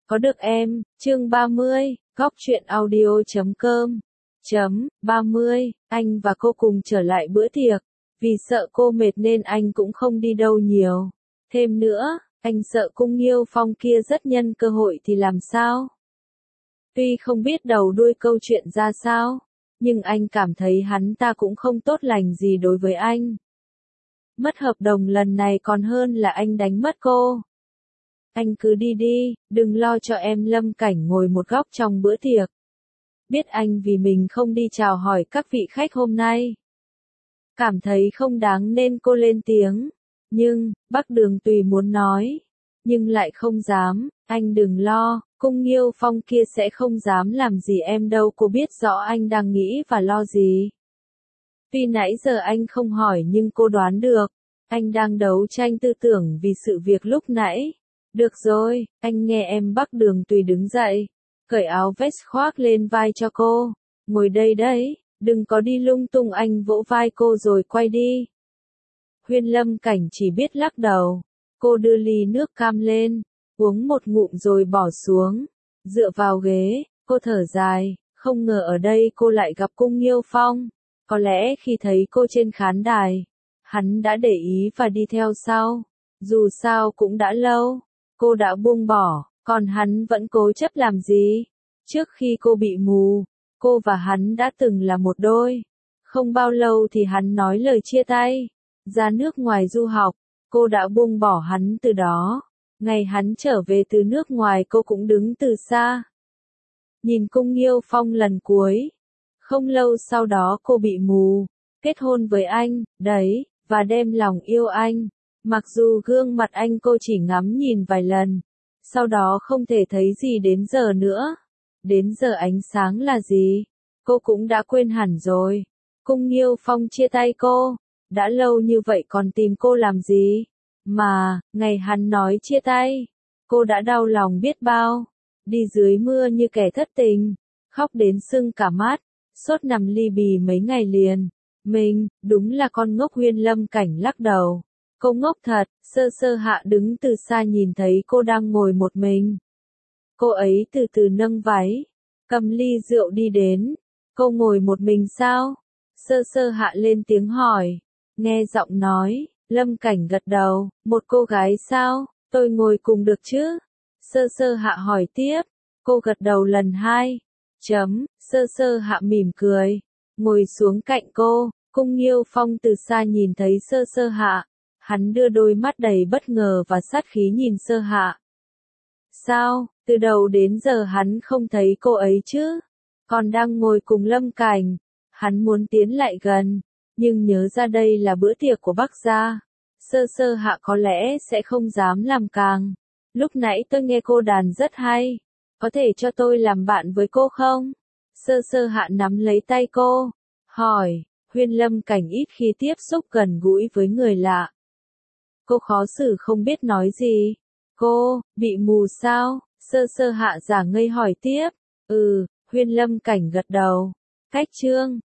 Có được em, chương 30, góc truyện audio.com. 30, anh và cô cùng trở lại bữa tiệc. Vì sợ cô mệt nên anh cũng không đi đâu nhiều. Thêm nữa, anh sợ Cung Nghiêu Phong kia rất nhân cơ hội thì làm sao? Tuy không biết đầu đuôi câu chuyện ra sao, nhưng anh cảm thấy hắn ta cũng không tốt lành gì đối với anh. Mất hợp đồng lần này còn hơn là anh đánh mất cô. Anh cứ đi đi, đừng lo cho em. Lâm Cảnh ngồi một góc trong bữa tiệc. Biết anh vì mình không đi chào hỏi các vị khách hôm nay. Cảm thấy không đáng nên cô lên tiếng. Nhưng, Bắc Đường Tùy muốn nói. Nhưng lại không dám, anh đừng lo, Cung Nghiêu Phong kia sẽ không dám làm gì em đâu. Cô biết rõ anh đang nghĩ và lo gì. Tuy nãy giờ anh không hỏi nhưng cô đoán được. Anh đang đấu tranh tư tưởng vì sự việc lúc nãy. Được rồi, anh nghe em. Bắc Đường Tùy đứng dậy, cởi áo vest khoác lên vai cho cô. Ngồi đây đấy, đừng có đi lung tung. Anh vỗ vai cô rồi quay đi. Huyên Lâm Cảnh chỉ biết lắc đầu. Cô đưa ly nước cam lên, uống một ngụm rồi bỏ xuống. Dựa vào ghế, cô thở dài, không ngờ ở đây cô lại gặp Cung Nghiêu Phong. Có lẽ khi thấy cô trên khán đài, hắn đã để ý và đi theo sau. Dù sao cũng đã lâu. Cô đã buông bỏ, còn hắn vẫn cố chấp làm gì? Trước khi cô bị mù, cô và hắn đã từng là một đôi. Không bao lâu thì hắn nói lời chia tay. Ra nước ngoài du học, cô đã buông bỏ hắn từ đó. Ngày hắn trở về từ nước ngoài cô cũng đứng từ xa. Nhìn Cung Nghiêu Phong lần cuối. Không lâu sau đó cô bị mù, kết hôn với anh, đấy, và đem lòng yêu anh. Mặc dù gương mặt anh cô chỉ ngắm nhìn vài lần, sau đó không thể thấy gì đến giờ nữa. Đến giờ ánh sáng là gì? Cô cũng đã quên hẳn rồi. Cung Nghiêu Phong chia tay cô, đã lâu như vậy còn tìm cô làm gì? Mà, ngày hắn nói chia tay, cô đã đau lòng biết bao. Đi dưới mưa như kẻ thất tình, khóc đến sưng cả mắt, sốt nằm ly bì mấy ngày liền. Mình, đúng là con ngốc. Huyên Lâm Cảnh lắc đầu. Cô ngốc thật. Sơ Sơ Hạ đứng từ xa nhìn thấy cô đang ngồi một mình. Cô ấy từ từ nâng váy, cầm ly rượu đi đến. Cô ngồi một mình sao? Sơ Sơ Hạ lên tiếng hỏi. Nghe giọng nói, Lâm Cảnh gật đầu. Một cô gái sao? Tôi ngồi cùng được chứ? Sơ Sơ Hạ hỏi tiếp. Cô gật đầu lần hai. Sơ Sơ Hạ mỉm cười, ngồi xuống cạnh cô. Cung Nghiêu Phong từ xa nhìn thấy Sơ Sơ Hạ. Hắn đưa đôi mắt đầy bất ngờ và sát khí nhìn Sơ Hạ. Sao, từ đầu đến giờ hắn không thấy cô ấy chứ? Còn đang ngồi cùng Lâm Cảnh. Hắn muốn tiến lại gần, nhưng nhớ ra đây là bữa tiệc của Bắc gia. Sơ Sơ Hạ có lẽ sẽ không dám làm càng. Lúc nãy tôi nghe cô đàn rất hay. Có thể cho tôi làm bạn với cô không? Sơ Sơ Hạ nắm lấy tay cô, hỏi. Huyên Lâm Cảnh ít khi tiếp xúc gần gũi với người lạ. Cô khó xử không biết nói gì. Cô, bị mù sao? Sơ Sơ Hạ giả ngây hỏi tiếp. Huyên Lâm Cảnh gật đầu. Cách chương